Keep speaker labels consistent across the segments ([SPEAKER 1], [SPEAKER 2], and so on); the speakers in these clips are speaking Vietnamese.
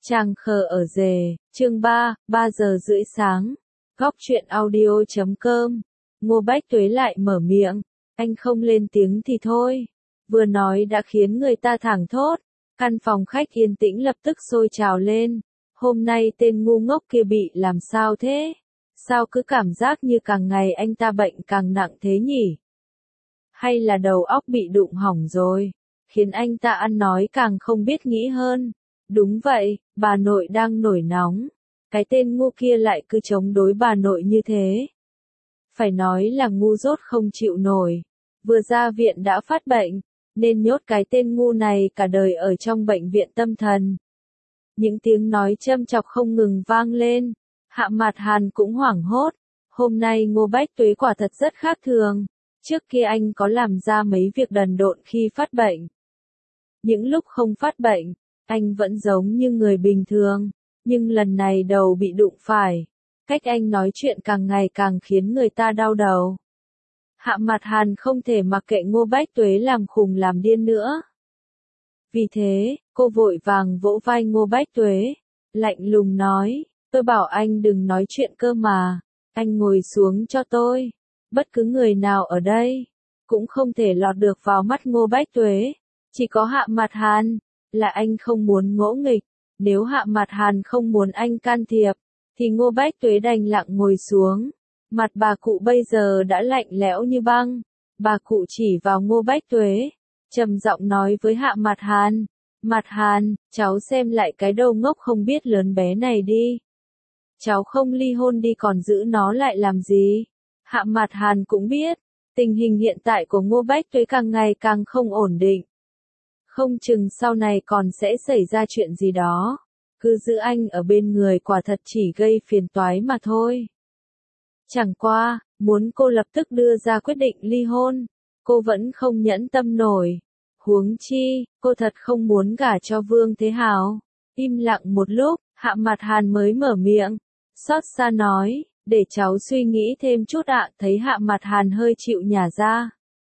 [SPEAKER 1] Tràng khờ ở rề, chương 3, 3 giờ rưỡi sáng. Góc truyện audio.com. Ngô Bách Tuế lại mở miệng. Anh không lên tiếng thì thôi. Vừa nói đã khiến người ta thảng thốt. Căn phòng khách yên tĩnh lập tức sôi trào lên. Hôm nay tên ngu ngốc kia bị làm sao thế? Sao cứ cảm giác như càng ngày anh ta bệnh càng nặng thế nhỉ? Hay là đầu óc bị đụng hỏng rồi? Khiến anh ta ăn nói càng không biết nghĩ hơn. Đúng vậy, bà nội đang nổi nóng. Cái tên ngu kia lại cứ chống đối bà nội như thế. Phải nói là ngu dốt không chịu nổi. Vừa ra viện đã phát bệnh, nên nhốt cái tên ngu này cả đời ở trong bệnh viện tâm thần. Những tiếng nói châm chọc không ngừng vang lên. Hạ Mạt Hàn cũng hoảng hốt. Hôm nay Ngô Bách Tuế quả thật rất khác thường. Trước kia anh có làm ra mấy việc đần độn khi phát bệnh. Những lúc không phát bệnh, anh vẫn giống như người bình thường, nhưng lần này đầu bị đụng phải. Cách anh nói chuyện càng ngày càng khiến người ta đau đầu. Hạ Mạt Hàn không thể mặc kệ Ngô Bách Tuế làm khùng làm điên nữa. Vì thế, cô vội vàng vỗ vai Ngô Bách Tuế, lạnh lùng nói, tôi bảo anh đừng nói chuyện cơ mà, anh ngồi xuống cho tôi. Bất cứ người nào ở đây, cũng không thể lọt được vào mắt Ngô Bách Tuế, chỉ có Hạ Mạt Hàn, là anh không muốn ngỗ nghịch. Nếu Hạ Mạt Hàn không muốn anh can thiệp, thì Ngô Bách Tuế đành lặng ngồi xuống. Mặt bà cụ bây giờ đã lạnh lẽo như băng. Bà cụ chỉ vào Ngô Bách Tuế, trầm giọng nói với Hạ Mạt Hàn. Mạt Hàn, cháu xem lại cái đầu ngốc không biết lớn bé này đi. Cháu không ly hôn đi còn giữ nó lại làm gì? Hạ Mạt Hàn cũng biết, tình hình hiện tại của Ngô Bách Tuế càng ngày càng không ổn định. Không chừng sau này còn sẽ xảy ra chuyện gì đó. Cứ giữ anh ở bên người quả thật chỉ gây phiền toái mà thôi. Chẳng qua, muốn cô lập tức đưa ra quyết định ly hôn, cô vẫn không nhẫn tâm nổi. Huống chi, cô thật không muốn gả cho Vương Thế Hào. Im lặng một lúc, Hạ Mạt Hàn mới mở miệng, xót xa nói, để cháu suy nghĩ thêm chút ạ. Thấy Hạ Mạt Hàn hơi chịu nhả ra.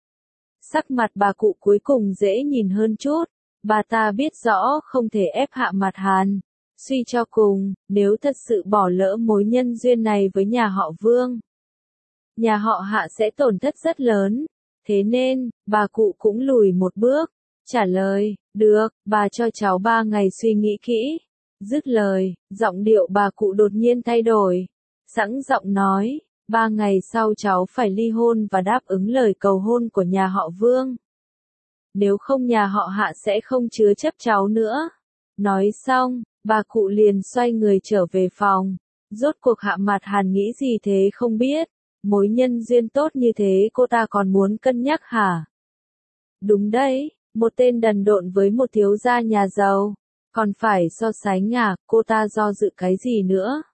[SPEAKER 1] Sắc mặt bà cụ cuối cùng dễ nhìn hơn chút, bà ta biết rõ không thể ép Hạ Mạt Hàn. Suy cho cùng, nếu thật sự bỏ lỡ mối nhân duyên này với nhà họ Vương, nhà họ Hạ sẽ tổn thất rất lớn. Thế nên, bà cụ cũng lùi một bước, trả lời, được, bà cho cháu 3 ngày suy nghĩ kỹ. Dứt lời, giọng điệu bà cụ đột nhiên thay đổi, sẵn giọng nói, 3 ngày sau cháu phải ly hôn và đáp ứng lời cầu hôn của nhà họ Vương. Nếu không nhà họ Hạ sẽ không chứa chấp cháu nữa. Nói xong, bà cụ liền xoay người trở về phòng. Rốt cuộc Hạ Mạt Hàn nghĩ gì thế không biết. Mối nhân duyên tốt như thế cô ta còn muốn cân nhắc hả? Đúng đấy, một tên đần độn với một thiếu gia nhà giàu. Còn phải so sánh à, cô ta do dự cái gì nữa?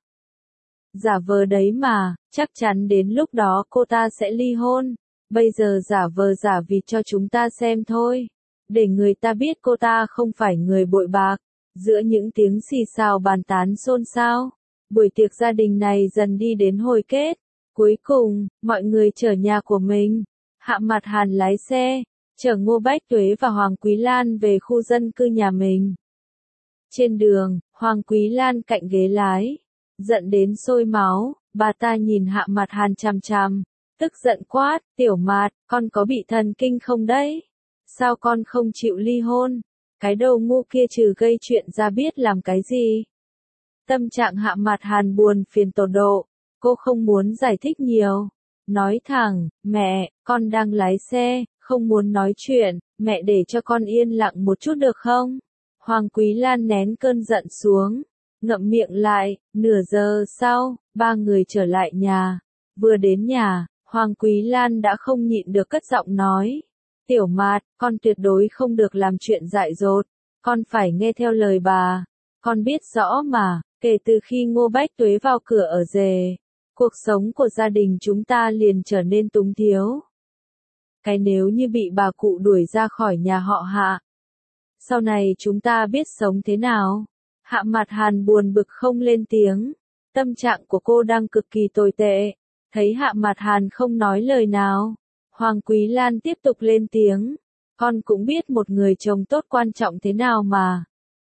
[SPEAKER 1] Giả vờ đấy mà, chắc chắn đến lúc đó cô ta sẽ ly hôn. Bây giờ giả vờ giả vịt cho chúng ta xem thôi. Để người ta biết cô ta không phải người bội bạc. Giữa những tiếng xì xào bàn tán xôn xao, buổi tiệc gia đình này dần đi đến hồi kết. Cuối cùng, mọi người chở nhà của mình. Hạ Mạt Hàn lái xe, chở Ngô Bách Tuế và Hoàng Quý Lan về khu dân cư nhà mình. Trên đường, Hoàng Quý Lan cạnh ghế lái, giận đến sôi máu, bà ta nhìn Hạ Mạt Hàn chằm chằm, tức giận quát, Tiểu Mạt, con có bị thần kinh không đấy? Sao con không chịu ly hôn? Cái đầu ngu kia trừ gây chuyện ra biết làm cái gì? Tâm trạng Hạ Mạt Hàn buồn phiền tột độ, cô không muốn giải thích nhiều. Nói thẳng, mẹ, con đang lái xe, không muốn nói chuyện, mẹ để cho con yên lặng một chút được không? Hoàng Quý Lan nén cơn giận xuống, ngậm miệng lại. Nửa giờ sau, 3 người trở lại nhà. Vừa đến nhà, Hoàng Quý Lan đã không nhịn được cất giọng nói. Tiểu Mạt, con tuyệt đối không được làm chuyện dại dột, con phải nghe theo lời bà. Con biết rõ mà, kể từ khi Ngô Bách Tuế vào cửa ở rề, cuộc sống của gia đình chúng ta liền trở nên túng thiếu. Cái nếu như bị bà cụ đuổi ra khỏi nhà họ Hạ, sau này chúng ta biết sống thế nào? Hạ Mạt Hàn buồn bực không lên tiếng, tâm trạng của cô đang cực kỳ tồi tệ. Thấy Hạ Mạt Hàn không nói lời nào, Hoàng Quý Lan tiếp tục lên tiếng, con cũng biết một người chồng tốt quan trọng thế nào mà.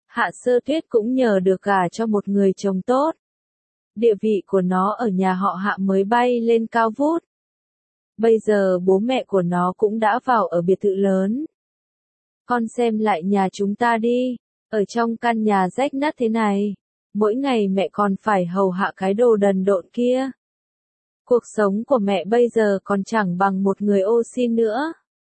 [SPEAKER 1] Hạ Sơ Tuyết cũng nhờ được gả cho một người chồng tốt. Địa vị của nó ở nhà họ Hạ mới bay lên cao vút. Bây giờ bố mẹ của nó cũng đã vào ở biệt thự lớn. Con xem lại nhà chúng ta đi, ở trong căn nhà rách nát thế này, mỗi ngày mẹ còn phải hầu hạ cái đồ đần độn kia. Cuộc sống của mẹ bây giờ còn chẳng bằng một người ô xin nữa.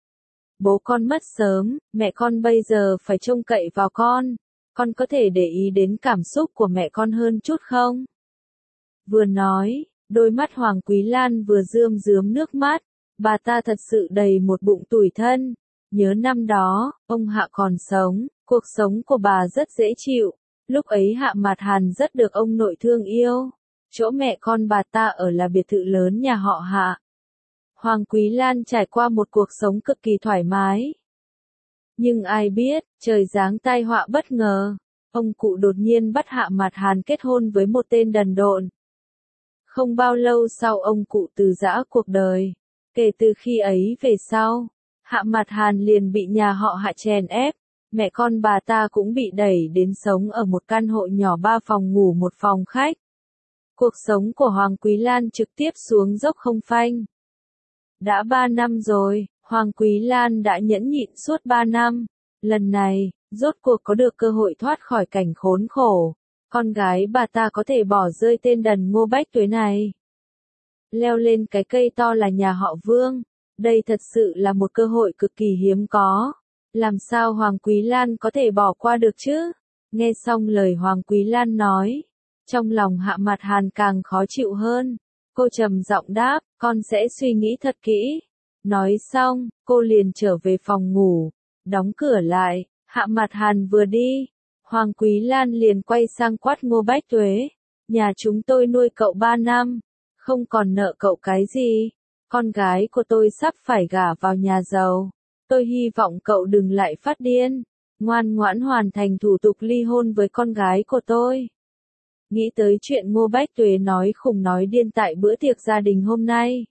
[SPEAKER 1] Bố con mất sớm, mẹ con bây giờ phải trông cậy vào con có thể để ý đến cảm xúc của mẹ con hơn chút không? Vừa nói, đôi mắt Hoàng Quý Lan vừa rơm rớm nước mắt, bà ta thật sự đầy một bụng tủi thân. Nhớ năm đó, ông Hạ còn sống, cuộc sống của bà rất dễ chịu, lúc ấy Hạ Mạt Hàn rất được ông nội thương yêu. Chỗ mẹ con bà ta ở là biệt thự lớn nhà họ Hạ. Hoàng Quý Lan trải qua một cuộc sống cực kỳ thoải mái. Nhưng ai biết, trời giáng tai họa bất ngờ, ông cụ đột nhiên bắt Hạ Mạt Hàn kết hôn với một tên đần độn. Không bao lâu sau ông cụ từ giã cuộc đời. Kể từ khi ấy về sau, Hạ Mạt Hàn liền bị nhà họ Hạ chèn ép, mẹ con bà ta cũng bị đẩy đến sống ở một căn hộ nhỏ 3 phòng ngủ 1 phòng khách. Cuộc sống của Hoàng Quý Lan trực tiếp xuống dốc không phanh. Đã 3 năm rồi, Hoàng Quý Lan đã nhẫn nhịn suốt 3 năm. Lần này, rốt cuộc có được cơ hội thoát khỏi cảnh khốn khổ. Con gái bà ta có thể bỏ rơi tên đần Ngô Bách Tuế này. Leo lên cái cây to là nhà họ Vương. Đây thật sự là một cơ hội cực kỳ hiếm có. Làm sao Hoàng Quý Lan có thể bỏ qua được chứ? Nghe xong lời Hoàng Quý Lan nói, trong lòng Hạ Mạt Hàn càng khó chịu hơn. Cô trầm giọng đáp, con sẽ suy nghĩ thật kỹ. Nói xong, cô liền trở về phòng ngủ, đóng cửa lại. Hạ Mạt Hàn vừa đi, Hoàng Quý Lan liền quay sang quát Ngô Bách Tuế. Nhà chúng tôi nuôi cậu 3 năm, không còn nợ cậu cái gì. Con gái của tôi sắp phải gả vào nhà giàu. Tôi hy vọng cậu đừng lại phát điên. Ngoan ngoãn hoàn thành thủ tục ly hôn với con gái của tôi. Nghĩ tới chuyện Ngô Bách Tuế nói khùng nói điên tại bữa tiệc gia đình hôm nay,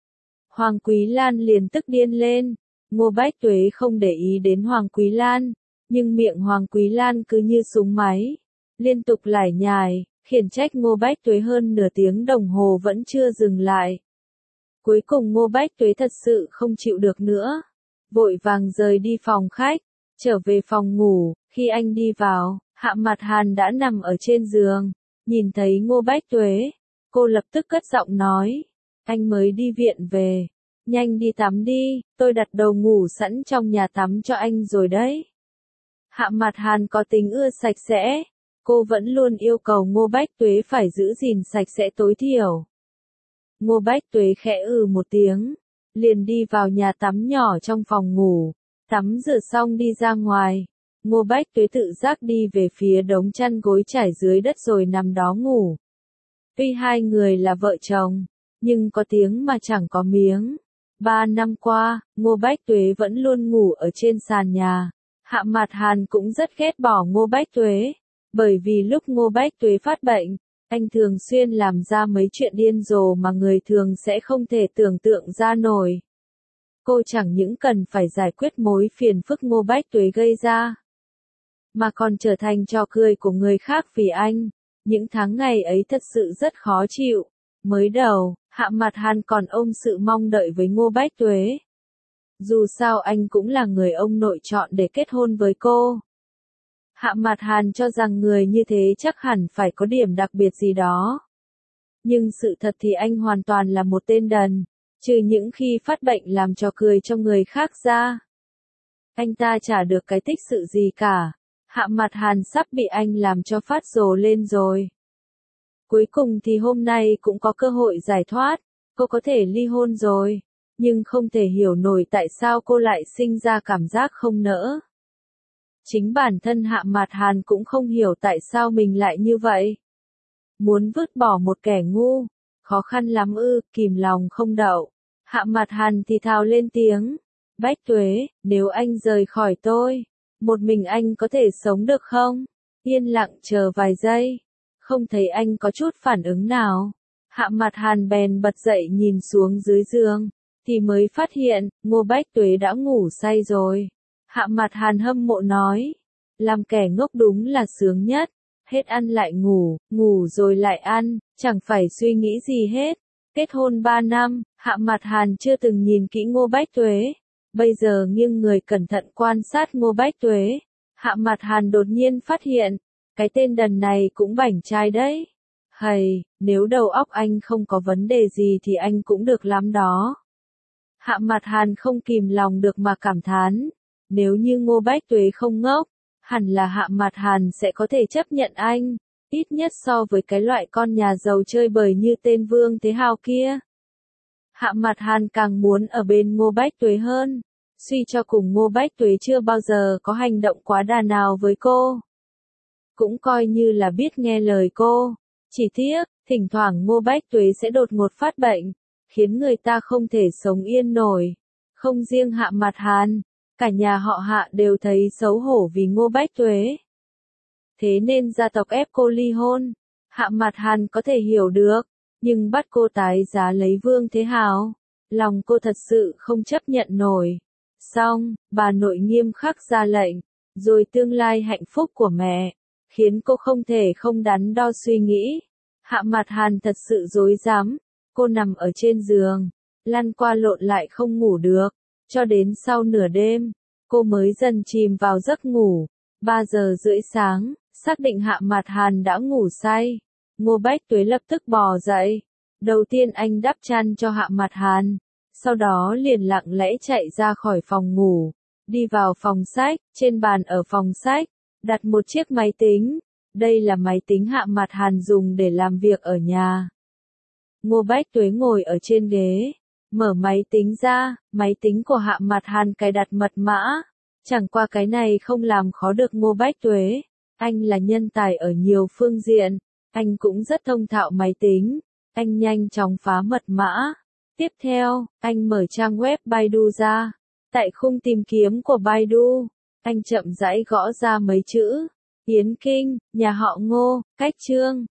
[SPEAKER 1] Hoàng Quý Lan liền tức điên lên. Ngô Bách Tuế không để ý đến Hoàng Quý Lan, nhưng miệng Hoàng Quý Lan cứ như súng máy, liên tục lải nhải, khiển trách Ngô Bách Tuế hơn nửa tiếng đồng hồ vẫn chưa dừng lại. Cuối cùng Ngô Bách Tuế thật sự không chịu được nữa, vội vàng rời đi phòng khách, trở về phòng ngủ. Khi anh đi vào, Hạ Mạt Hàn đã nằm ở trên giường, nhìn thấy Ngô Bách Tuế, cô lập tức cất giọng nói, anh mới đi viện về, nhanh đi tắm đi, tôi đặt đồ ngủ sẵn trong nhà tắm cho anh rồi đấy. Hạ Mạt Hàn có tính ưa sạch sẽ, cô vẫn luôn yêu cầu Ngô Bách Tuế phải giữ gìn sạch sẽ tối thiểu. Ngô Bách Tuế khẽ một tiếng, liền đi vào nhà tắm nhỏ trong phòng ngủ, tắm rửa xong đi ra ngoài. Ngô Bách Tuế tự giác đi về phía đống chăn gối trải dưới đất rồi nằm đó ngủ. Tuy hai người là vợ chồng, nhưng có tiếng mà chẳng có miếng. 3 năm qua, Ngô Bách Tuế vẫn luôn ngủ ở trên sàn nhà. Hạ Mạt Hàn cũng rất ghét bỏ Ngô Bách Tuế, bởi vì lúc Ngô Bách Tuế phát bệnh, anh thường xuyên làm ra mấy chuyện điên rồ mà người thường sẽ không thể tưởng tượng ra nổi. Cô chẳng những cần phải giải quyết mối phiền phức Ngô Bách Tuế gây ra, mà còn trở thành trò cười của người khác vì anh. Những tháng ngày ấy thật sự rất khó chịu. Mới đầu, Hạ Mạt Hàn còn ôm sự mong đợi với Ngô Bách Tuế. Dù sao anh cũng là người ông nội chọn để kết hôn với cô. Hạ Mạt Hàn cho rằng người như thế chắc hẳn phải có điểm đặc biệt gì đó. Nhưng sự thật thì anh hoàn toàn là một tên đần, trừ những khi phát bệnh làm trò cười cho người khác ra. Anh ta chả được cái tích sự gì cả. Hạ Mạt Hàn sắp bị anh làm cho phát rồ lên rồi. Cuối cùng thì hôm nay cũng có cơ hội giải thoát, cô có thể ly hôn rồi, nhưng không thể hiểu nổi tại sao cô lại sinh ra cảm giác không nỡ. Chính bản thân Hạ Mạt Hàn cũng không hiểu tại sao mình lại như vậy. Muốn vứt bỏ một kẻ ngu, khó khăn lắm ư, kìm lòng không đậu. Hạ Mạt Hàn thì thào lên tiếng, Bách Tuế, nếu anh rời khỏi tôi, một mình anh có thể sống được không? Yên lặng chờ vài giây, không thấy anh có chút phản ứng nào. Hạ Mạt Hàn bèn bật dậy nhìn xuống dưới giường, thì mới phát hiện, Ngô Bách Tuế đã ngủ say rồi. Hạ Mạt Hàn hâm mộ nói, Làm kẻ ngốc đúng là sướng nhất. Hết ăn lại ngủ, ngủ rồi lại ăn, chẳng phải suy nghĩ gì hết. Kết hôn 3 năm, Hạ Mạt Hàn chưa từng nhìn kỹ Ngô Bách Tuế. Bây giờ nghiêng người cẩn thận quan sát Ngô Bách Tuế. Hạ Mạt Hàn đột nhiên phát hiện, cái tên đần này cũng bảnh trai đấy. Hầy, nếu đầu óc anh không có vấn đề gì thì anh cũng được lắm đó. Hạ Mạt Hàn không kìm lòng được mà cảm thán. Nếu như Ngô Bách Tuế không ngốc, hẳn là Hạ Mạt Hàn sẽ có thể chấp nhận anh, ít nhất so với cái loại con nhà giàu chơi bời như tên Vương Thế Hào kia. Hạ Mạt Hàn càng muốn ở bên Ngô Bách Tuế hơn. Suy cho cùng Ngô Bách Tuế chưa bao giờ có hành động quá đà nào với cô. Cũng coi như là biết nghe lời cô. Chỉ tiếc, thỉnh thoảng Ngô Bách Tuế sẽ đột ngột phát bệnh, khiến người ta không thể sống yên nổi. Không riêng Hạ Mạt Hàn, cả nhà họ Hạ đều thấy xấu hổ vì Ngô Bách Tuế. Thế nên gia tộc ép cô ly hôn. Hạ Mạt Hàn có thể hiểu được, nhưng bắt cô tái giá lấy Vương Thế Hào, lòng cô thật sự không chấp nhận nổi. Xong, bà nội nghiêm khắc ra lệnh, rồi tương lai hạnh phúc của mẹ, khiến cô không thể không đắn đo suy nghĩ. Hạ Mạt Hàn thật sự rối rắm, cô nằm ở trên giường, lăn qua lộn lại không ngủ được, cho đến sau nửa đêm, cô mới dần chìm vào giấc ngủ. 3 giờ rưỡi sáng, xác định Hạ Mạt Hàn đã ngủ say, Ngô Bách Tuế lập tức bò dậy. Đầu tiên anh đắp chăn cho Hạ Mạt Hàn, sau đó liền lặng lẽ chạy ra khỏi phòng ngủ, đi vào phòng sách. Trên bàn ở phòng sách đặt một chiếc máy tính. Đây là máy tính Hạ Mạt Hàn dùng để làm việc ở nhà. Ngô Bách Tuế ngồi ở trên ghế, mở máy tính ra, máy tính của Hạ Mạt Hàn cài đặt mật mã. Chẳng qua cái này không làm khó được Ngô Bách Tuế. Anh là nhân tài ở nhiều phương diện, anh cũng rất thông thạo máy tính. Anh nhanh chóng phá mật mã. Tiếp theo, anh mở trang web Baidu ra. Tại khung tìm kiếm của Baidu, anh chậm rãi gõ ra mấy chữ: Yến Kinh, nhà họ Ngô, cách Trương,